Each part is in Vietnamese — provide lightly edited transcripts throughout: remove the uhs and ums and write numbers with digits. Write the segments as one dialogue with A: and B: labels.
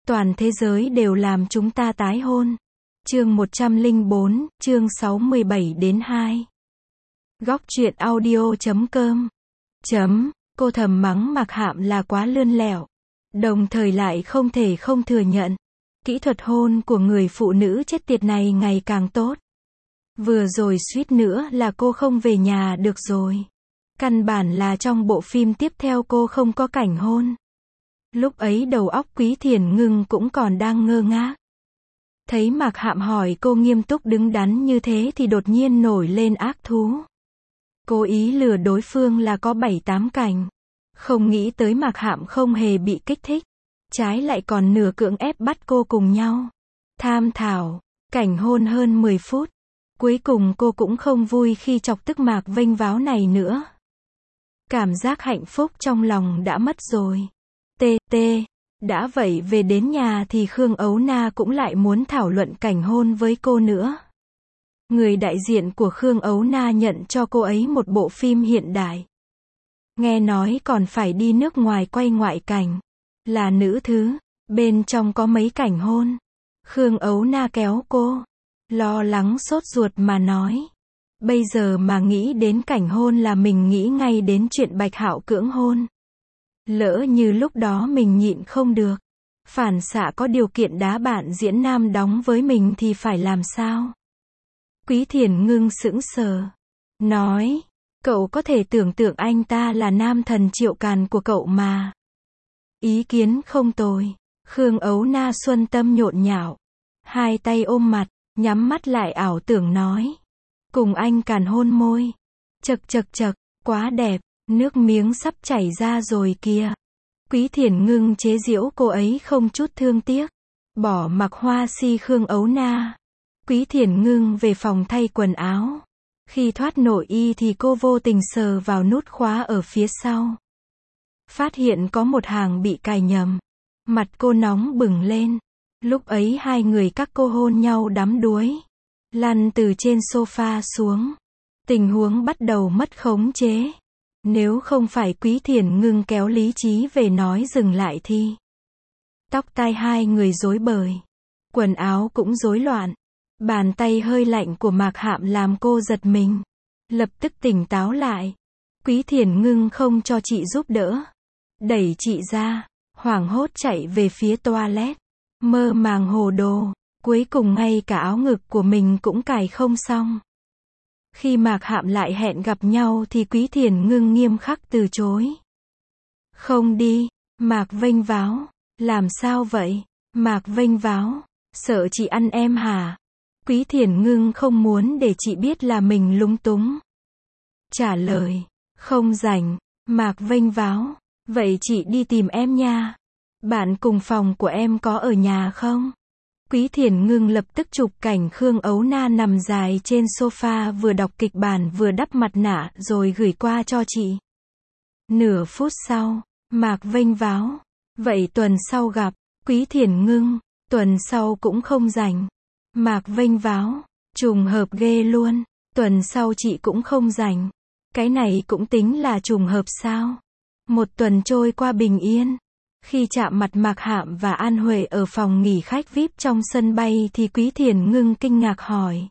A: Toàn thế giới đều làm chúng ta tái hôn. Chương 104, chương 67 đến 2. Góc truyện audio.com. Cô thầm mắng Mạc Hạm là quá lươn lẹo. Đồng thời lại không thể không thừa nhận. Kỹ thuật hôn của người phụ nữ chết tiệt này ngày càng tốt. Vừa rồi suýt nữa là cô không về nhà được rồi. Căn bản là trong bộ phim tiếp theo cô không có cảnh hôn. Lúc ấy đầu óc Quý Thiền Ngưng cũng còn đang ngơ ngác. Thấy Mạc Hạm hỏi cô nghiêm túc đứng đắn như thế thì đột nhiên nổi lên ác thú. Cố ý lừa đối phương là có 7-8 cảnh. Không nghĩ tới Mạc Hạm không hề bị kích thích. Trái lại còn nửa cưỡng ép bắt cô cùng nhau. Tham thảo, cảnh hôn hơn 10 phút. Cuối cùng cô cũng không vui khi chọc tức Mạc vênh váo này nữa. Cảm giác hạnh phúc trong lòng đã mất rồi. Đã vậy về đến nhà thì Khương Ấu Na cũng lại muốn thảo luận cảnh hôn với cô nữa. Người đại diện của Khương Ấu Na nhận cho cô ấy một bộ phim hiện đại. Nghe nói còn phải đi nước ngoài quay ngoại cảnh. Là nữ thứ, bên trong có mấy cảnh hôn. Khương Ấu Na kéo cô. Lo lắng sốt ruột mà nói. Bây giờ mà nghĩ đến cảnh hôn là mình nghĩ ngay đến chuyện Bạch Hạo cưỡng hôn. Lỡ như lúc đó mình nhịn không được. Phản xạ có điều kiện đá bạn diễn nam đóng với mình thì phải làm sao? Quý Thiền Ngưng sững sờ. Nói, cậu có thể tưởng tượng anh ta là nam thần Triệu Càn của cậu mà. Ý kiến không tồi. Khương Ấu Na xuân tâm nhộn nhạo. Hai tay ôm mặt, nhắm mắt lại ảo tưởng nói. Cùng anh Càn hôn môi. Chật, quá đẹp, nước miếng sắp chảy ra rồi kìa. Quý Thiền Ngưng chế giễu cô ấy không chút thương tiếc. Bỏ mặc hoa si Khương Ấu Na. Quý Thiền Ngưng về phòng thay quần áo. Khi thoát nội y thì cô vô tình sờ vào nút khóa ở phía sau. Phát hiện có một hàng bị cài nhầm. Mặt cô nóng bừng lên. Lúc ấy hai người các cô hôn nhau đắm đuối. Lăn từ trên sofa xuống. Tình huống bắt đầu mất khống chế. Nếu không phải Quý Thiền Ngưng kéo lý trí về nói dừng lại thì tóc tai hai người rối bời. Quần áo cũng rối loạn. Bàn tay hơi lạnh của Mạc Hạm làm cô giật mình. Lập tức tỉnh táo lại. Quý Thiền Ngưng không cho chị giúp đỡ. Đẩy chị ra. Hoảng hốt chạy về phía toilet. Mơ màng hồ đồ. Cuối cùng ngay cả áo ngực của mình cũng cài không xong. Khi Mạc Hạm lại hẹn gặp nhau thì Quý Thiền Ngưng nghiêm khắc từ chối. Không đi. Mạc vênh váo. Làm sao vậy? Mạc vênh váo. Sợ chị ăn em hả? Quý Thiền Ngưng không muốn để chị biết là mình lúng túng. Trả lời. Không rảnh. Mạc vênh váo. Vậy chị đi tìm em nha. Bạn cùng phòng của em có ở nhà không? Quý Thiền Ngưng lập tức chụp cảnh Khương Ấu Na nằm dài trên sofa vừa đọc kịch bản vừa đắp mặt nạ rồi gửi qua cho chị. Nửa phút sau, Mạc vênh váo. Vậy tuần sau gặp. Quý Thiền Ngưng. Tuần sau cũng không rảnh. Mạc vênh váo. Trùng hợp ghê luôn. Tuần sau chị cũng không rảnh. Cái này cũng tính là trùng hợp sao? Một tuần trôi qua bình yên. Khi chạm mặt Mạc Hạm và An Huệ ở phòng nghỉ khách VIP trong sân bay thì Quý Thiền Ngưng kinh ngạc hỏi.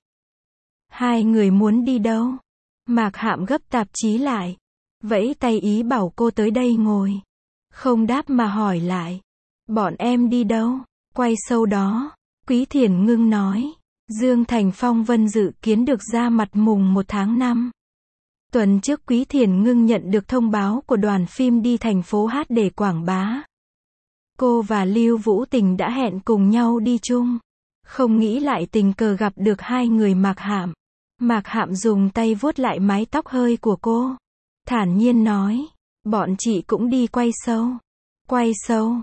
A: Hai người muốn đi đâu? Mạc Hạm gấp tạp chí lại. Vẫy tay ý bảo cô tới đây ngồi. Không đáp mà hỏi lại. Bọn em đi đâu? Quay show đó. Quý Thiền Ngưng nói. Dương Thành Phong Vân dự kiến được ra mặt mùng 1 tháng 5. Tuần trước Quý Thiền Ngưng nhận được thông báo của đoàn phim đi thành phố hát để quảng bá. Cô và Lưu Vũ Tình đã hẹn cùng nhau đi chung. Không nghĩ lại tình cờ gặp được hai người Mạc Hạm. Mạc Hạm dùng tay vuốt lại mái tóc hơi của cô. Thản nhiên nói. Bọn chị cũng đi quay show. Quay show.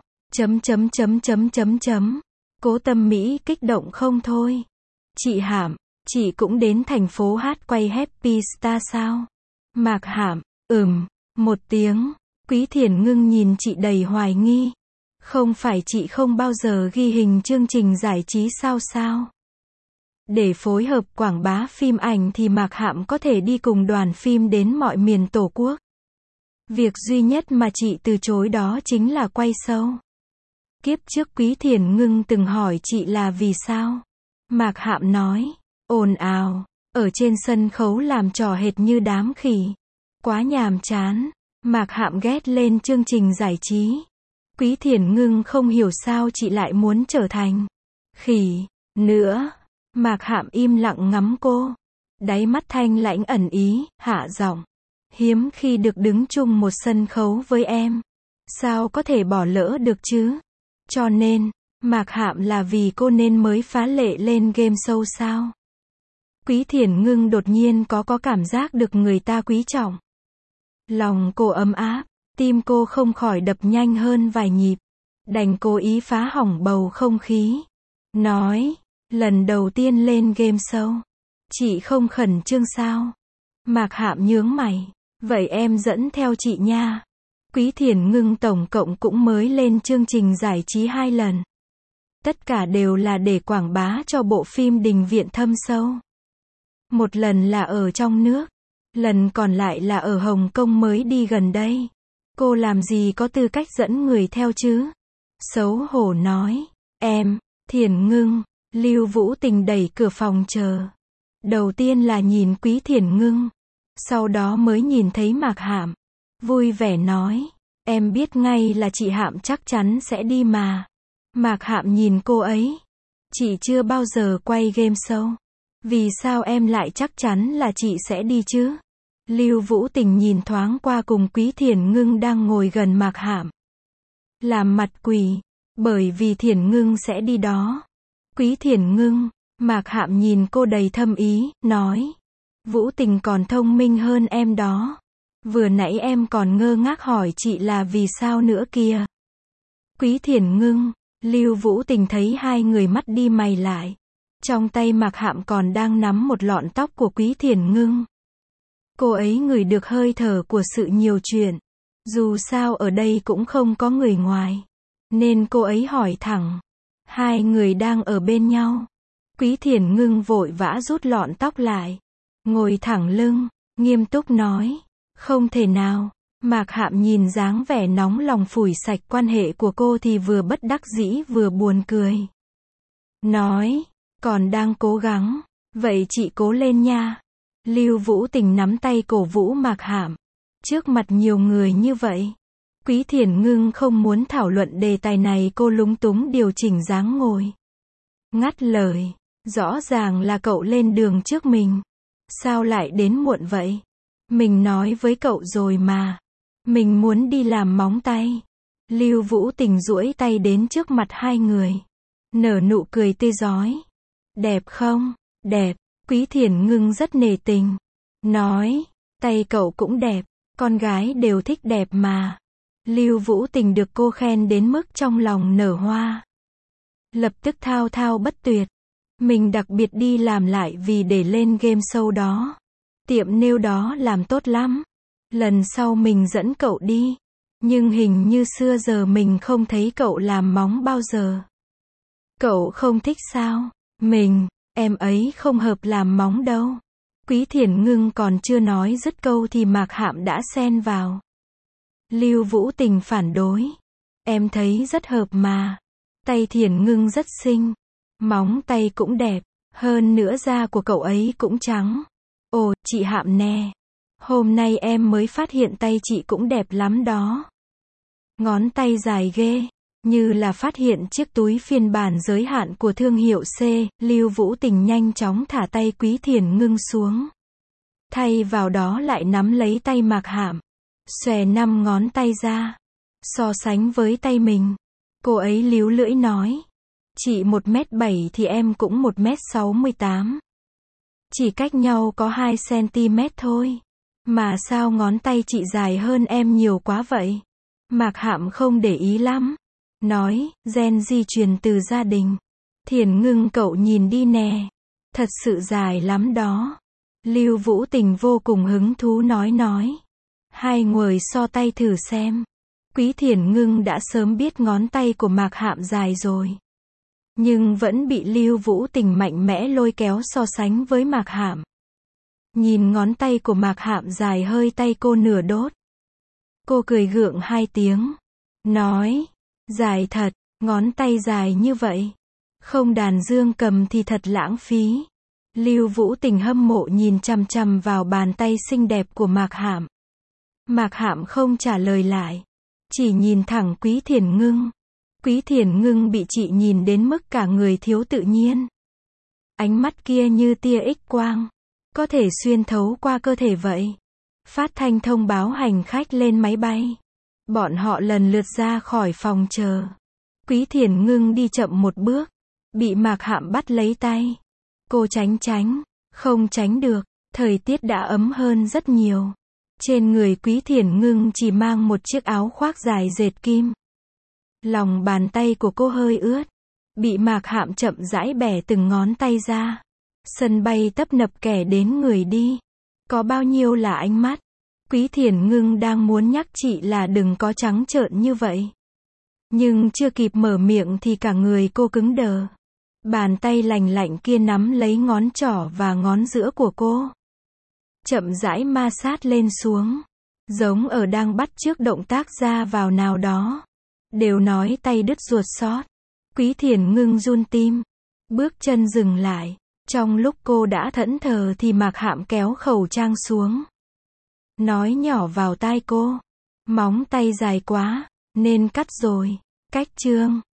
A: Cố Tâm Mỹ kích động không thôi. Chị Hạm, chị cũng đến thành phố hát quay Happy Star sao? Mạc Hạm, một tiếng. Quý Thiền Ngưng nhìn chị đầy hoài nghi. Không phải chị không bao giờ ghi hình chương trình giải trí sao? Để phối hợp quảng bá phim ảnh thì Mạc Hạm có thể đi cùng đoàn phim đến mọi miền Tổ quốc. Việc duy nhất mà chị từ chối đó chính là quay show. Kiếp trước Quý Thiền Ngưng từng hỏi chị là vì sao? Mạc Hạm nói, ồn ào, ở trên sân khấu làm trò hệt như đám khỉ. Quá nhàm chán. Mạc Hạm ghét lên chương trình giải trí. Quý Thiền Ngưng không hiểu sao chị lại muốn trở thành khỉ nữa. Mạc Hạm im lặng ngắm cô. Đáy mắt thanh lãnh ẩn ý, hạ giọng. Hiếm khi được đứng chung một sân khấu với em. Sao có thể bỏ lỡ được chứ? Cho nên, Mạc Hạm là vì cô nên mới phá lệ lên game show sao? Quý Thiền Ngưng đột nhiên có cảm giác được người ta quý trọng. Lòng cô ấm áp, tim cô không khỏi đập nhanh hơn vài nhịp. Đành cố ý phá hỏng bầu không khí. Nói, lần đầu tiên lên game show. Chị không khẩn trương sao? Mạc Hạm nhướng mày. Vậy em dẫn theo chị nha. Quý Thiền Ngưng tổng cộng cũng mới lên chương trình giải trí 2 lần. Tất cả đều là để quảng bá cho bộ phim Đình Viện Thâm Sâu. Một lần là ở trong nước. Lần còn lại là ở Hồng Kông mới đi gần đây. Cô làm gì có tư cách dẫn người theo chứ? Xấu hổ nói. Em, Thiền Ngưng. Lưu Vũ Tình đẩy cửa phòng chờ. Đầu tiên là nhìn Quý Thiền Ngưng. Sau đó mới nhìn thấy Mạc Hạm. Vui vẻ nói. Em biết ngay là chị Hạm chắc chắn sẽ đi mà. Mạc Hạm nhìn cô ấy. Chị chưa bao giờ quay game show. Vì sao em lại chắc chắn là chị sẽ đi chứ? Lưu Vũ Tình nhìn thoáng qua cùng Quý Thiền Ngưng đang ngồi gần Mạc Hạm. Làm mặt quỷ. Bởi vì Thiền Ngưng sẽ đi đó. Quý Thiền Ngưng. Mạc Hạm nhìn cô đầy thâm ý, nói. Vũ Tình còn thông minh hơn em đó. Vừa nãy em còn ngơ ngác hỏi chị là vì sao nữa kìa. Quý Thiền Ngưng. Lưu Vũ Tình thấy hai người mắt đi mày lại. Trong tay Mạc Hạm còn đang nắm một lọn tóc của Quý Thiền Ngưng. Cô ấy ngửi được hơi thở của sự nhiều chuyện. Dù sao ở đây cũng không có người ngoài. Nên cô ấy hỏi thẳng. Hai người đang ở bên nhau. Quý Thiền Ngưng vội vã rút lọn tóc lại. Ngồi thẳng lưng, nghiêm túc nói. Không thể nào. Mạc Hạm nhìn dáng vẻ nóng lòng phủi sạch quan hệ của cô thì vừa bất đắc dĩ vừa buồn cười. Nói, còn đang cố gắng. Vậy chị cố lên nha. Lưu Vũ Tình nắm tay cổ vũ Mạc Hạm. Trước mặt nhiều người như vậy. Quý Thiền Ngưng không muốn thảo luận đề tài này, cô lúng túng điều chỉnh dáng ngồi. Ngắt lời. Rõ ràng là cậu lên đường trước mình. Sao lại đến muộn vậy? Mình nói với cậu rồi mà. Mình muốn đi làm móng tay. Lưu Vũ Tình duỗi tay đến trước mặt hai người. Nở nụ cười tươi rói. Đẹp không? Đẹp. Quý Thiền Ngưng rất nể tình. Nói. Tay cậu cũng đẹp. Con gái đều thích đẹp mà. Lưu Vũ Tình được cô khen đến mức trong lòng nở hoa. Lập tức thao thao bất tuyệt. Mình đặc biệt đi làm lại vì để lên game show đó. Tiệm nail đó làm tốt lắm. Lần sau mình dẫn cậu đi. Nhưng hình như xưa giờ mình không thấy cậu làm móng bao giờ. Cậu không thích sao? Em ấy không hợp làm móng đâu. Quý Thiền Ngưng còn chưa nói dứt câu thì Mạc Hạm đã xen vào. Lưu Vũ Tình phản đối. Em thấy rất hợp mà. Tay Thiền Ngưng rất xinh. Móng tay cũng đẹp. Hơn nữa da của cậu ấy cũng trắng. Ồ, chị Hạm nè. Hôm nay em mới phát hiện tay chị cũng đẹp lắm đó. Ngón tay dài ghê. Như là phát hiện chiếc túi phiên bản giới hạn của thương hiệu C. Lưu Vũ Tình nhanh chóng thả tay Quý Thiền Ngưng xuống. Thay vào đó lại nắm lấy tay Mạc Hạm. Xòe 5 ngón tay ra. So sánh với tay mình. Cô ấy líu lưỡi nói. Chị 1m7 thì em cũng 1m68. Chỉ cách nhau có 2cm thôi. Mà sao ngón tay chị dài hơn em nhiều quá vậy? Mạc Hạm không để ý lắm. Nói, gen di truyền từ gia đình. Thiền Ngưng cậu nhìn đi nè. Thật sự dài lắm đó. Lưu Vũ Tình vô cùng hứng thú nói. Hai người so tay thử xem. Quý Thiền Ngưng đã sớm biết ngón tay của Mạc Hạm dài rồi. Nhưng vẫn bị Lưu Vũ Tình mạnh mẽ lôi kéo so sánh với Mạc Hạm. Nhìn ngón tay của Mạc Hạm dài hơi tay cô nửa đốt. Cô cười gượng 2 tiếng. Nói, dài thật, Ngón tay dài như vậy. Không đàn dương cầm thì thật lãng phí. Lưu Vũ Tình hâm mộ nhìn chằm chằm vào bàn tay xinh đẹp của Mạc Hạm. Mạc Hạm không trả lời lại. Chỉ nhìn thẳng Quý Thiển Ngưng. Quý Thiển Ngưng bị chị nhìn đến mức cả người thiếu tự nhiên. Ánh mắt kia như tia X quang. Có thể xuyên thấu qua cơ thể vậy. Phát thanh thông báo hành khách lên máy bay. Bọn họ lần lượt ra khỏi phòng chờ. Quý Thiển Ngưng đi chậm một bước. Bị Mạc Hạm bắt lấy tay. Cô tránh, không tránh được. Thời tiết đã ấm hơn rất nhiều. Trên người Quý Thiển Ngưng chỉ mang một chiếc áo khoác dài dệt kim. Lòng bàn tay của cô hơi ướt. Bị Mạc Hạm chậm rãi bẻ từng ngón tay ra. Sân bay tấp nập kẻ đến người đi. Có bao nhiêu là ánh mắt. Quý Thiển Ngưng đang muốn nhắc chị là đừng có trắng trợn như vậy. Nhưng chưa kịp mở miệng thì cả người cô cứng đờ. Bàn tay lành lạnh kia nắm lấy ngón trỏ và ngón giữa của cô. Chậm rãi ma sát lên xuống. Giống ở đang bắt chước động tác ra vào nào đó. Đều nói tay đứt ruột xót. Quý Thiển Ngưng run tim. Bước chân dừng lại. Trong lúc cô đã thẫn thờ thì Mạc Hạm kéo khẩu trang xuống. Nói nhỏ vào tai cô. Móng tay dài quá, nên cắt rồi. Cách chương